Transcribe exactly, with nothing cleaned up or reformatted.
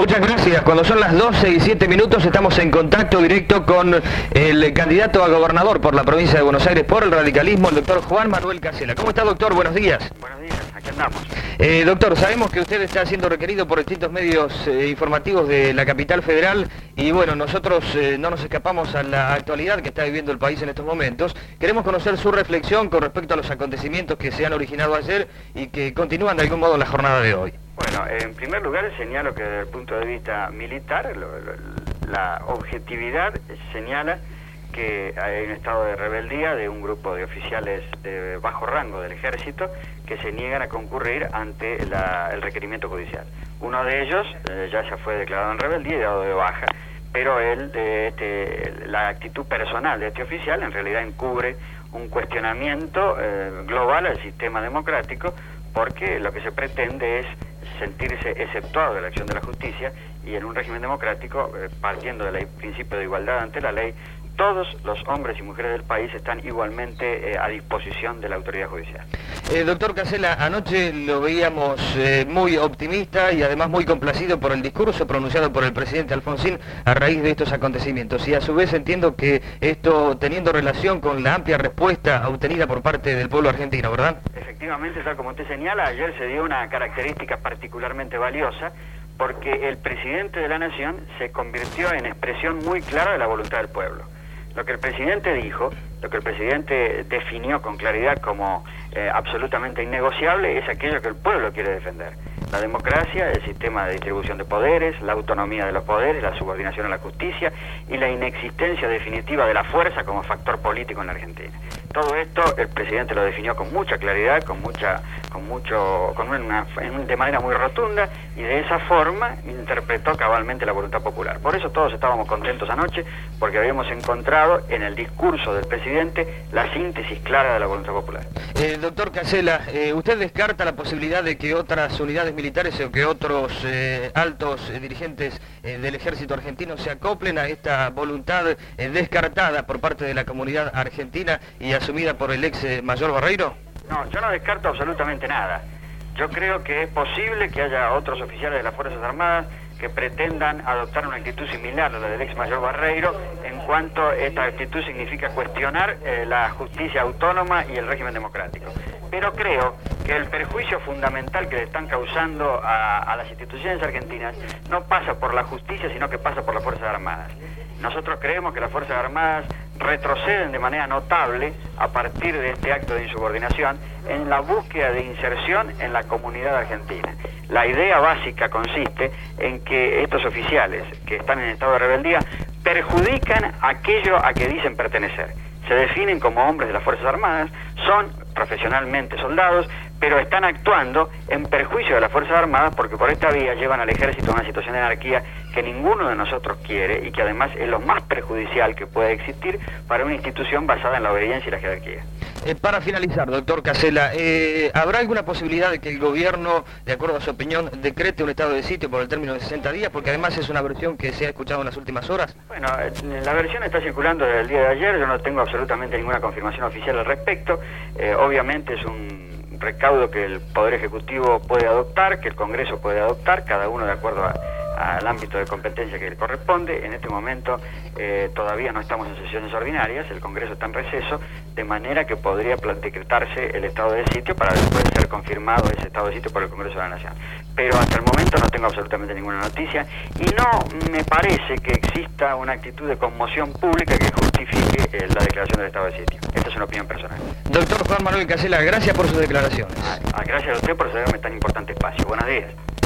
Muchas gracias. Cuando son las doce y siete minutos estamos en contacto directo con el candidato a gobernador por la provincia de Buenos Aires por el radicalismo, el doctor Juan Manuel Casela. ¿Cómo está, doctor? Buenos días. Buenos días, aquí andamos. Eh, doctor, sabemos que usted está siendo requerido por distintos medios eh, informativos de la capital federal y bueno, nosotros eh, no nos escapamos a la actualidad que está viviendo el país en estos momentos. Queremos conocer su reflexión con respecto a los acontecimientos que se han originado ayer y que continúan de algún modo en la jornada de hoy. Bueno, en primer lugar señalo que desde el punto de vista militar, lo, lo, la objetividad señala que hay un estado de rebeldía de un grupo de oficiales de bajo rango del ejército que se niegan a concurrir ante la, el requerimiento judicial. Uno de ellos eh, ya se fue declarado en rebeldía y dado de baja, pero él, de este, la actitud personal de este oficial en realidad encubre un cuestionamiento eh, global al sistema democrático, porque lo que se pretende es sentirse exceptuado de la acción de la justicia, y en un régimen democrático, eh, partiendo del principio de igualdad ante la ley, todos los hombres y mujeres del país están igualmente eh, a disposición de la autoridad judicial. Eh, doctor Casela, anoche lo veíamos eh, muy optimista y además muy complacido por el discurso pronunciado por el presidente Alfonsín a raíz de estos acontecimientos, y a su vez entiendo que esto teniendo relación con la amplia respuesta obtenida por parte del pueblo argentino, ¿verdad? Efectivamente, tal como usted señala, ayer se dio una característica particularmente valiosa, porque el presidente de la Nación se convirtió en expresión muy clara de la voluntad del pueblo. Lo que el presidente dijo, lo que el presidente definió con claridad como eh, absolutamente innegociable, es aquello que el pueblo quiere defender. La democracia, el sistema de distribución de poderes, la autonomía de los poderes, la subordinación a la justicia y la inexistencia definitiva de la fuerza como factor político en la Argentina. Todo esto el presidente lo definió con mucha claridad, con mucha, con mucho, con una, de manera muy rotunda, y de esa forma interpretó cabalmente la voluntad popular. Por eso todos estábamos contentos anoche, porque habíamos encontrado en el discurso del presidente la síntesis clara de la voluntad popular. Eh, doctor Casela, eh, ¿usted descarta la posibilidad de que otras unidades militares o que otros eh, altos eh, dirigentes eh, del ejército argentino se acoplen a esta voluntad eh, descartada por parte de la comunidad argentina y asumida por el ex eh, mayor Barreiro? No, yo no descarto absolutamente nada. Yo creo que es posible que haya otros oficiales de las Fuerzas Armadas que pretendan adoptar una actitud similar a la del ex mayor Barreiro, en cuanto esta actitud significa cuestionar eh, la justicia autónoma y el régimen democrático. Pero creo que el perjuicio fundamental que le están causando a, a las instituciones argentinas no pasa por la justicia, sino que pasa por las Fuerzas Armadas. Nosotros creemos que las Fuerzas Armadas retroceden de manera notable a partir de este acto de insubordinación en la búsqueda de inserción en la comunidad argentina. La idea básica consiste en que estos oficiales que están en estado de rebeldía perjudican aquello a que dicen pertenecer. Se definen como hombres de las Fuerzas Armadas, son profesionalmente soldados, pero están actuando en perjuicio de las Fuerzas Armadas, porque por esta vía llevan al ejército a una situación de anarquía que ninguno de nosotros quiere, y que además es lo más perjudicial que puede existir para una institución basada en la obediencia y la jerarquía. Eh, para finalizar, doctor Casela, eh, ¿habrá alguna posibilidad de que el gobierno, de acuerdo a su opinión, decrete un estado de sitio por el término de sesenta días? Porque además es una versión que se ha escuchado en las últimas horas. Bueno, la versión está circulando desde el día de ayer, yo no tengo absolutamente ninguna confirmación oficial al respecto. Eh, obviamente es un recaudo que el Poder Ejecutivo puede adoptar, que el Congreso puede adoptar, cada uno de acuerdo a al ámbito de competencia que le corresponde. En este momento eh, todavía no estamos en sesiones ordinarias, el Congreso está en receso, de manera que podría decretarse el estado de sitio para después ser confirmado ese estado de sitio por el Congreso de la Nación. Pero hasta el momento no tengo absolutamente ninguna noticia, y no me parece que exista una actitud de conmoción pública que justifique eh, la declaración del estado de sitio. Esta es una opinión personal. Doctor Juan Manuel Casela, gracias por sus declaraciones. Ah, gracias a usted por cederme tan importante espacio. Buenos días.